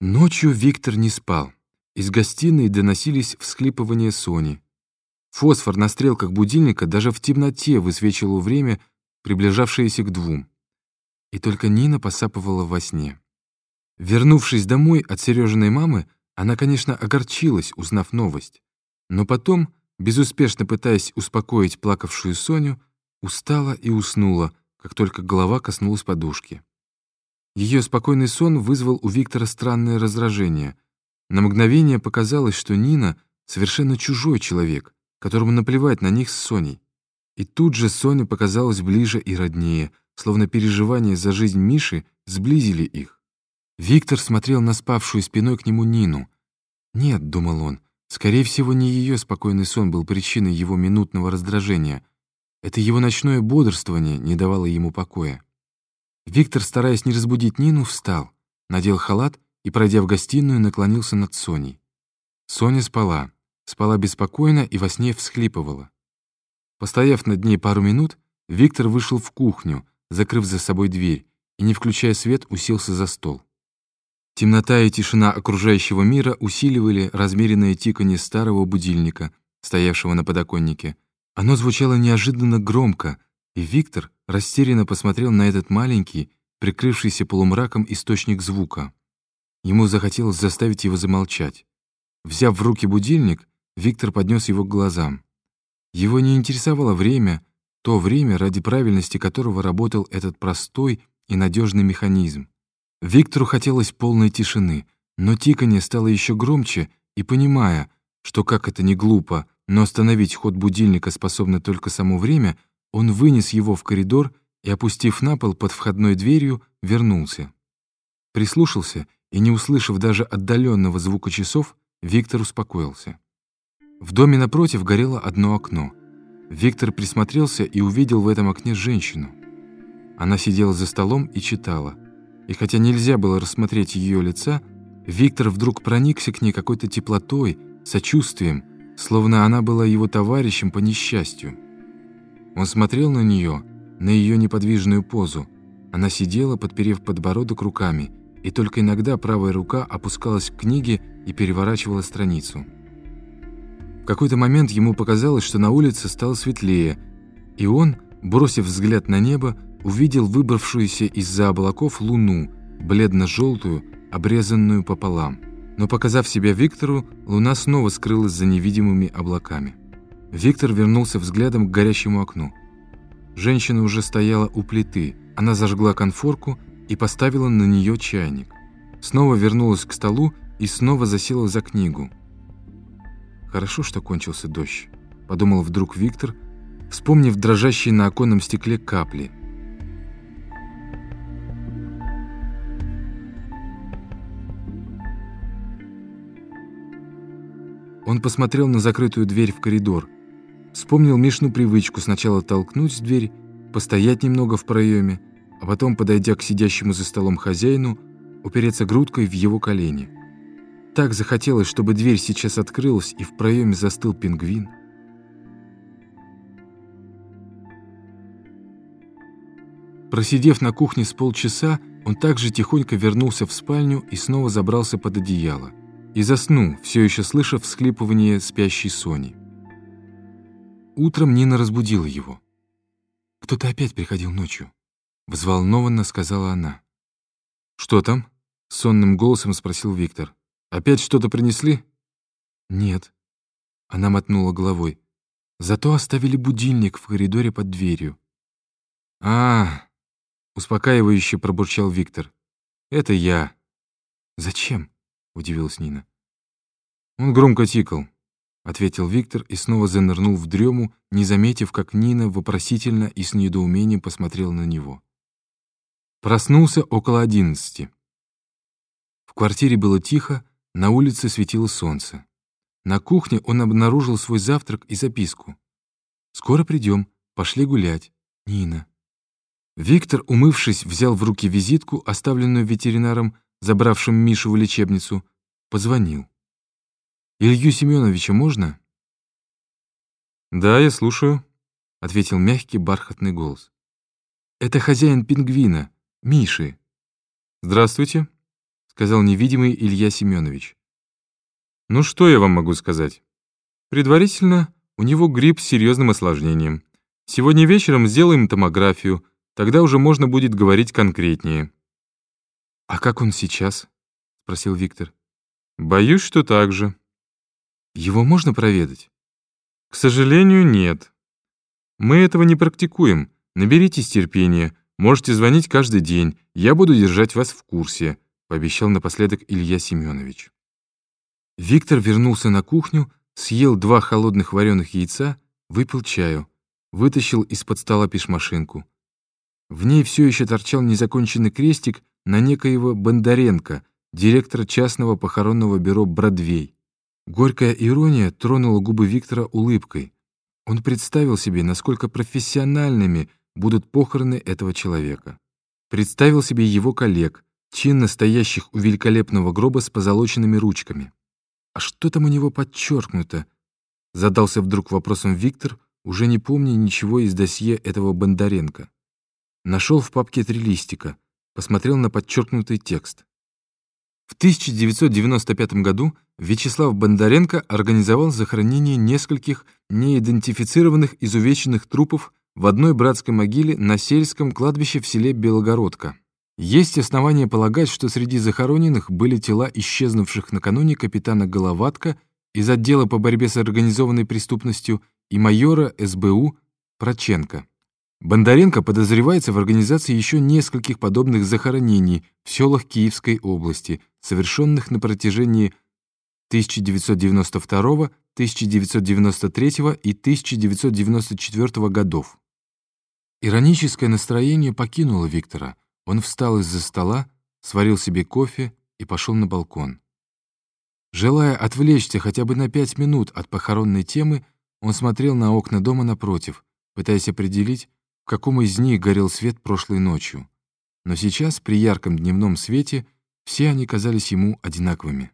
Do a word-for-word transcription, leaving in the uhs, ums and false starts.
Ночью Виктор не спал. Из гостиной доносились всхлипывания Сони. Фосфор на стрелках будильника даже в темноте высвечивал время, приближавшееся к двум. И только Нина посапывала во сне. Вернувшись домой от Сережиной мамы, она, конечно, огорчилась, узнав новость. Но потом, безуспешно пытаясь успокоить плакавшую Соню, устала и уснула, как только голова коснулась подушки. Ее спокойный сон вызвал у Виктора странное раздражение. На мгновение показалось, что Нина — совершенно чужой человек, которому наплевать на них с Соней. И тут же Соня показалась ближе и роднее, словно переживания за жизнь Миши сблизили их. Виктор смотрел на спавшую спиной к нему Нину. «Нет», — думал он, — «скорее всего, не ее спокойный сон был причиной его минутного раздражения. Это его ночное бодрствование не давало ему покоя». Виктор, стараясь не разбудить Нину, встал, надел халат и, пройдя в гостиную, наклонился над Соней. Соня спала, спала беспокойно и во сне всхлипывала. Постояв над ней пару минут, Виктор вышел в кухню, закрыв за собой дверь, и, не включая свет, уселся за стол. Темнота и тишина окружающего мира усиливали размеренное тиканье старого будильника, стоявшего на подоконнике. Оно звучало неожиданно громко, и Виктор растерянно посмотрел на этот маленький, прикрывшийся полумраком источник звука. Ему захотелось заставить его замолчать. Взяв в руки будильник, Виктор поднес его к глазам. Его не интересовало время, то время, ради правильности которого работал этот простой и надежный механизм. Виктору хотелось полной тишины, но тиканье стало еще громче, и, понимая, что, как это ни глупо, но остановить ход будильника способно только само время, он вынес его в коридор и, опустив на пол под входной дверью, вернулся. Прислушался, и, не услышав даже отдаленного звука часов, Виктор успокоился. В доме напротив горело одно окно. Виктор присмотрелся и увидел в этом окне женщину. Она сидела за столом и читала. И хотя нельзя было рассмотреть ее лица, Виктор вдруг проникся к ней какой-то теплотой, сочувствием, словно она была его товарищем по несчастью. Он смотрел на нее, на ее неподвижную позу. Она сидела, подперев подбородок руками, и только иногда правая рука опускалась к книге и переворачивала страницу. В какой-то момент ему показалось, что на улице стало светлее, и он, бросив взгляд на небо, увидел выбравшуюся из-за облаков луну, бледно-желтую, обрезанную пополам. Но, показав себя Виктору, луна снова скрылась за невидимыми облаками. Виктор вернулся взглядом к горящему окну. Женщина уже стояла у плиты. Она зажгла конфорку и поставила на нее чайник. Снова вернулась к столу и снова засела за книгу. «Хорошо, что кончился дождь», — подумал вдруг Виктор, вспомнив дрожащие на оконном стекле капли. Он посмотрел на закрытую дверь в коридор. Вспомнил Мишину привычку сначала толкнуть дверь, постоять немного в проеме, а потом, подойдя к сидящему за столом хозяину, упереться грудкой в его колени. Так захотелось, чтобы дверь сейчас открылась, и в проеме застыл пингвин. Просидев на кухне с полчаса, он также тихонько вернулся в спальню и снова забрался под одеяло. И заснул, все еще слыша всхлипывание спящей Сони. Утром Нина разбудила его. «Кто-то опять приходил ночью», — взволнованно сказала она. «Что там?» — сонным голосом спросил Виктор. «Опять что-то принесли?» «Нет», — она мотнула головой. «Зато оставили будильник в коридоре под дверью». «А, — успокаивающе пробурчал Виктор, — это я». «Зачем?» — удивилась Нина. «Он громко тикал», — ответил Виктор и снова занырнул в дрему, не заметив, как Нина вопросительно и с недоумением посмотрела на него. Проснулся около одиннадцати. В квартире было тихо, на улице светило солнце. На кухне он обнаружил свой завтрак и записку. «Скоро придем, пошли гулять. Нина». Виктор, умывшись, взял в руки визитку, оставленную ветеринаром, забравшим Мишу в лечебницу, позвонил. «Илью Семеновича можно?» «Да, я слушаю», — ответил мягкий бархатный голос. «Это хозяин пингвина, Миши». «Здравствуйте», сказал невидимый Илья Семенович. «Ну что я вам могу сказать? Предварительно у него грипп с серьезным осложнением. Сегодня вечером сделаем томографию, тогда уже можно будет говорить конкретнее». «А как он сейчас?» — спросил Виктор. «Боюсь, что так же». «Его можно проведать?» «К сожалению, нет. Мы этого не практикуем. Наберитесь терпения. Можете звонить каждый день. Я буду держать вас в курсе», — пообещал напоследок Илья Семенович. Виктор вернулся на кухню, съел два холодных вареных яйца, выпил чаю, вытащил из-под стола пишмашинку. В ней все еще торчал незаконченный крестик на некоего Бондаренко, директора частного похоронного бюро «Бродвей». Горькая ирония тронула губы Виктора улыбкой. Он представил себе, насколько профессиональными будут похороны этого человека. Представил себе его коллег, чинно стоящих у великолепного гроба с позолоченными ручками. «А что там у него подчеркнуто?» — задался вдруг вопросом Виктор, уже не помня ничего из досье этого Бондаренко. Нашел в папке три листика, посмотрел на подчеркнутый текст. В тысяча девятьсот девяносто пятом году Вячеслав Бондаренко организовал захоронение нескольких неидентифицированных изувеченных трупов в одной братской могиле на сельском кладбище в селе Белогородка. Есть основания полагать, что среди захороненных были тела исчезнувших накануне капитана Головатка из отдела по борьбе с организованной преступностью и майора эс бэ у Проченко. Бондаренко подозревается в организации еще нескольких подобных захоронений в селах Киевской области, совершенных на протяжении тысяча девятьсот девяносто второго, тысяча девятьсот девяносто третьего и тысяча девятьсот девяносто четвёртого годов. Ироническое настроение покинуло Виктора. Он встал из-за стола, сварил себе кофе и пошел на балкон. Желая отвлечься хотя бы на пять минут от похоронной темы, он смотрел на окна дома напротив, пытаясь определить, в каком из них горел свет прошлой ночью. Но сейчас, при ярком дневном свете, все они казались ему одинаковыми.